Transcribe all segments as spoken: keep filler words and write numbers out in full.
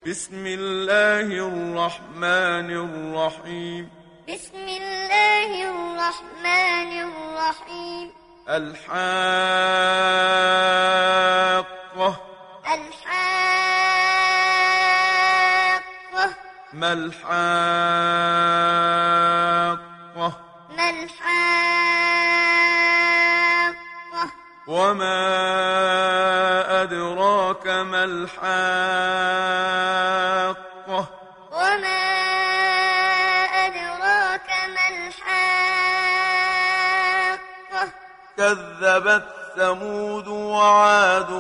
بسم الله الرحمن الرحيم بسم الله الرحمن الرحيم الحاقة الحاقة ما الحاقة ما الحاقة وما أدراك ما الحاقة وما أدراك ما الحاقة كذبت ثمود وعاد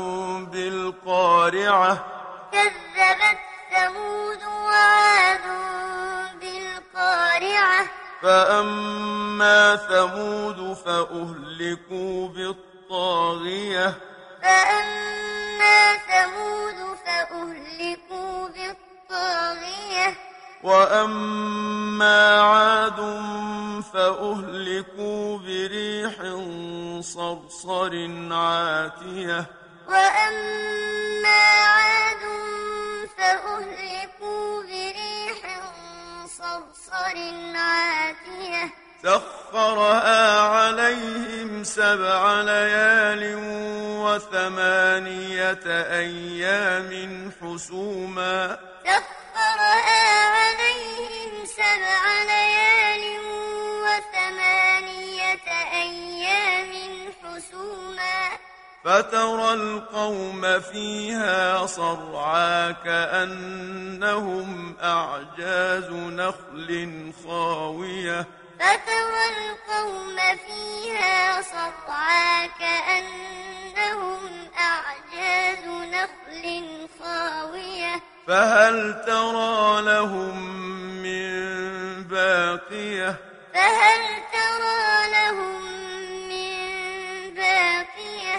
بالقارعة كذبت ثمود وعاد بالقارعة فأما ثمود فأهلكوا بالطاغية فأما ثمود فأهلكوا بالطاغية وأما عاد فأهلكوا بريح صرصر عاتية وأما عاد فأهلكوا بريح صرصر عاتية سخرها عليهم سبع ليال وثمانية أيام حسوما سخرها عليهم سبع ليال وثمانية أيام حسوما فترى القوم فيها صرعى كأنهم أعجاز نخل خاوية فترى القوم فيها صرعى كأنهم أعجاز نخل خاوية فهل ترى لهم من باقية فهل ترى لهم من باقية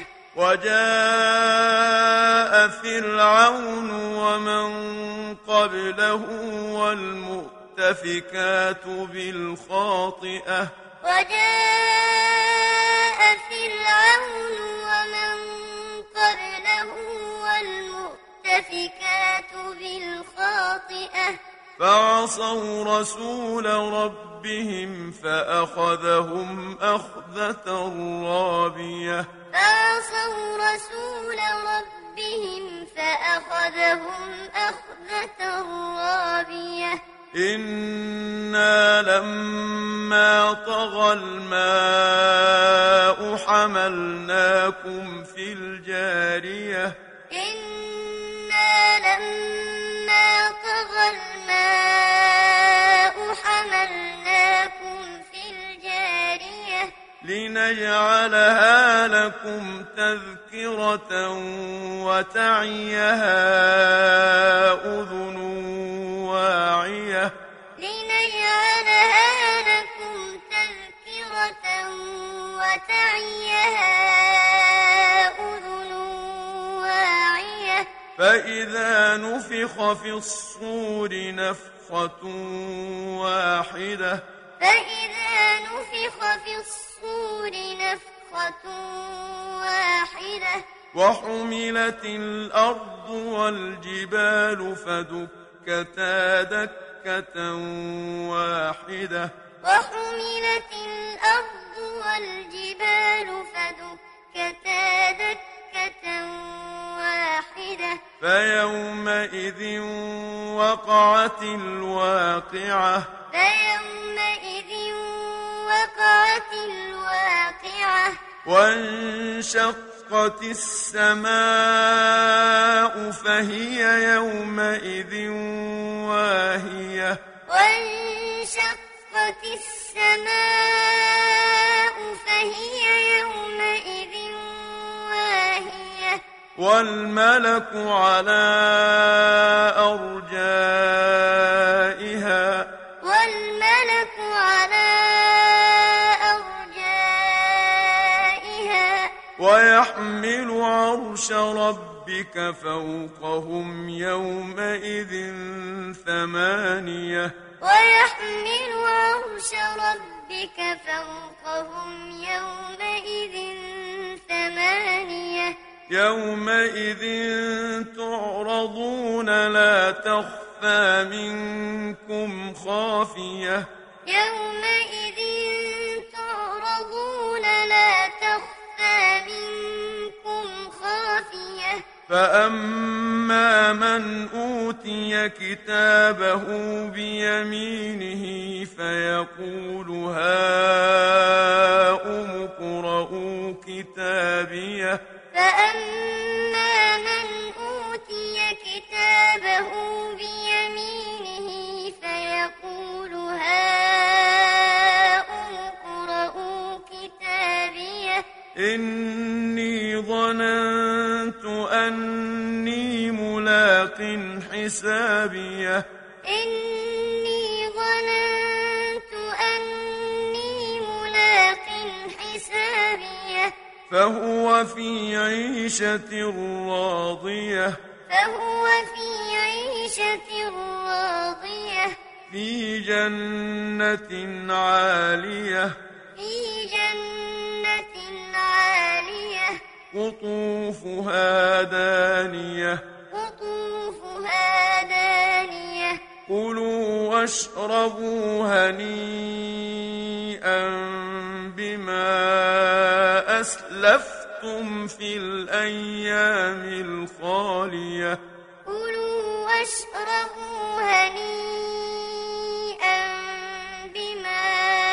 وجاء فرعون ومن قبله والمؤتفكات بالخاطئة وجاء فرعون ومن قبله والمؤتفكات بالخاطئة فعصوا رسول ربهم فأخذهم أخذة رابية فعصوا رسول ربهم فأخذهم أخذة رابية إنا لما طغى الماء حملناكم في الجارية إنا لما طغى الماء حملناكم في الجارية لنجعلها لكم تذكرة وتعيها أذن واعية لنجعلها لكم تذكرة وتعيها أذن واعية فإذا نفخ في الصور نفخة واحدة فإذا نفخ في الصور نفخة واحدة وحملت الأرض والجبال فدكتا دكة واحدة وحملت الأرض والجبال فدكتا دكة واحدة فيومئذ وقعت الواقعة فيومئذ وقعت الواقعة وانشقت السماء فهي يومئذ واهية وانشقت السماء فهي يومئذ واهية والملك على أرجائها والملك على أرجائها ويحمل عرش ربك فوقهم يومئذ ثمانية ويحمل عرش ربك فوقهم يومئذ ثمانية يومئذ تعرضون لا تخفى منكم خافية يومئذ تعرضون لا تخفى منكم خافية فأما من أوتي كتابه بيمينه فيقول هاؤم اقرءوا كتابيه فأما من أوتي كتابه بيمينه فيقول هاؤم اقرءوا كتابيه إني ظننت أني ملاق حسابيه إني ظننت أني ملاق حسابيه فهو في عيشة راضية فهو في عيشة راضية في جنة عالية في جنة عالية قطوفها دانية قطوفها دانية كلوا واشربوا هنيئا بما أسلفتم في الأيام الخالية كلوا واشربوا هنيئا بما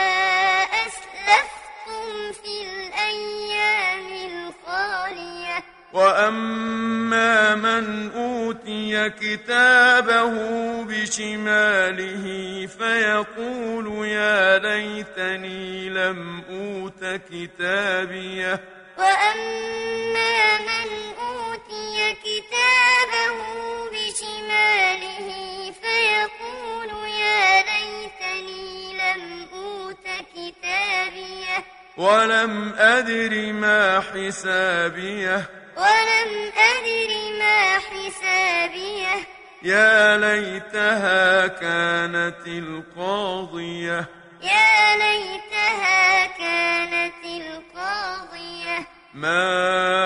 أسلفتم في الأيام الخالية وأما من أوتي كتابه بشماله فيقول يا ليتني لم أوت كتابيه وأما من أوتي كتابه بشماله فيقول يا ليتني لم أوت كتابيه ولم أدر ما حسابيه ولم أدر ما حسابيه يا ليتها كانت القاضية يا ليتها كانت القاضية ما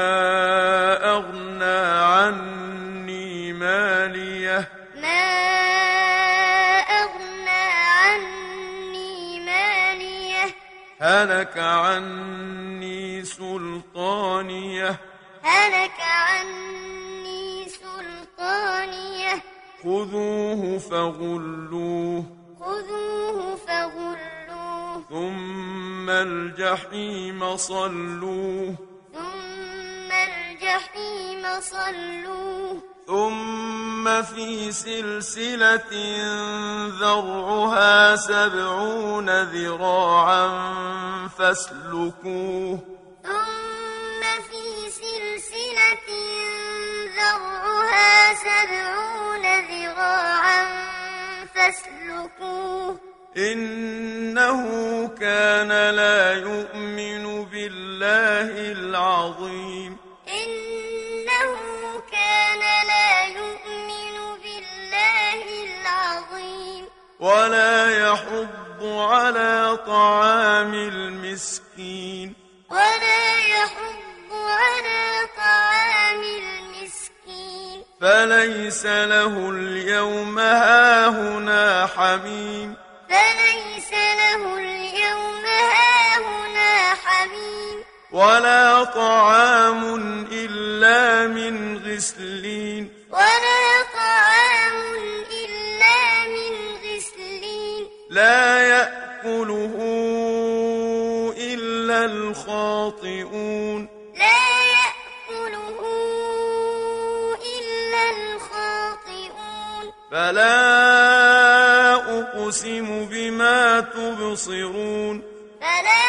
أغنى عني ماليه ما أغنى عني ماليه هلك عني سلطانيه هلك عني سلطانيه خذوه فغلوه خذوه فغلوه ثم الجحيم صلوه ثم الجحيم صلوه ثم في سلسلة ذرعها سبعون ذراعا فاسلكوه ثم في سلسلة ذرعها سبعون ذراعا فاسلكوه إنه كان لا يؤمن بالله العظيم إنه كان لا يؤمن بالله العظيم ولا يحض على طعام المسكين ولا يحض على طعام المسكين فليس له اليوم هاهنا حميم فليس له اليوم هاهنا حميم ولا طعام إلا من غسلين ولا طعام إلا من غسلين لا يأكله إلا الخاطئون لا يأكله إلا الخاطئون فلا أقسم بما تبصرون فلا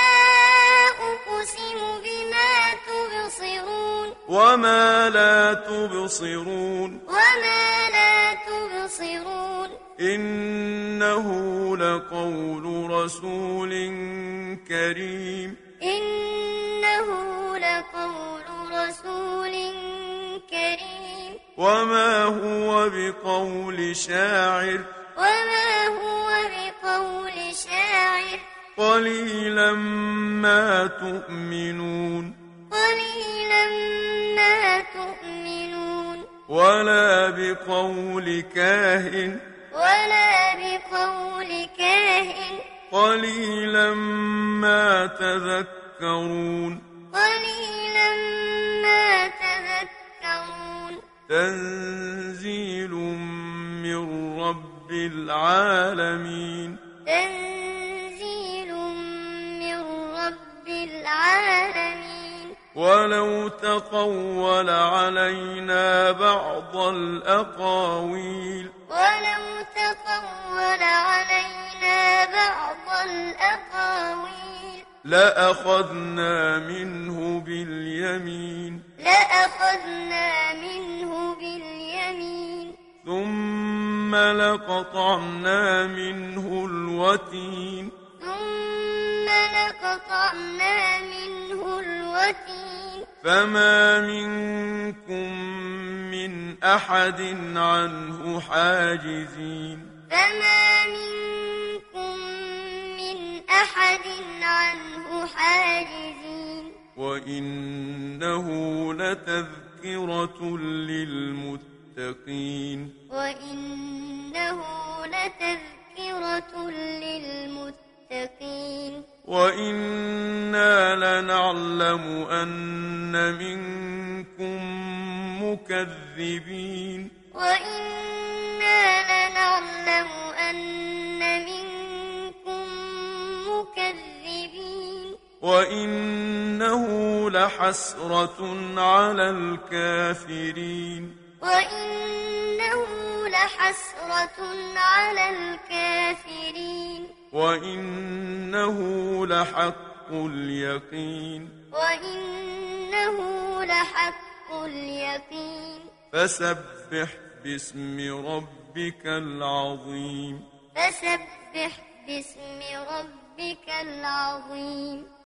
أقسم بما تبصرون وما لا تبصرون وما لا تبصرون إنه لقول رسول كريم إنه لقول رسول كريم وما هو بقول شاعر وما هو بقول شاعر قليلا ما تؤمنون قليلا تؤمنون ولا بقول كاهن ولا بقول كاهن قليلا ما تذكرون قليلا ما تذكرون تنزيل من رب العالمين تنزيل من رب العالمين ولو تقول علينا بعض الأقاويل ولو تقول علينا بعض الأقاويل لأخذنا منه باليمين لأخذنا منه باليمين ثم لقطعنا منه الوتين ثم لقطعنا منه الوتين فما منكم من أحد عنه حاجزين فما منكم من أحد عنه حاجزين وإنه لتذكرة للمتقين وإنه لتذكرة للمتقين وإنا لنعلم أن منكم مكذبين وإنا لنعلم أن منكم مكذبين وإنه لحسرة على الكافرين وإنه لحسرة على الكافرين وإنه لحق اليقين وإنه لحق اليقين فسبح باسم ربك العظيم فسبح باسم ربك العظيم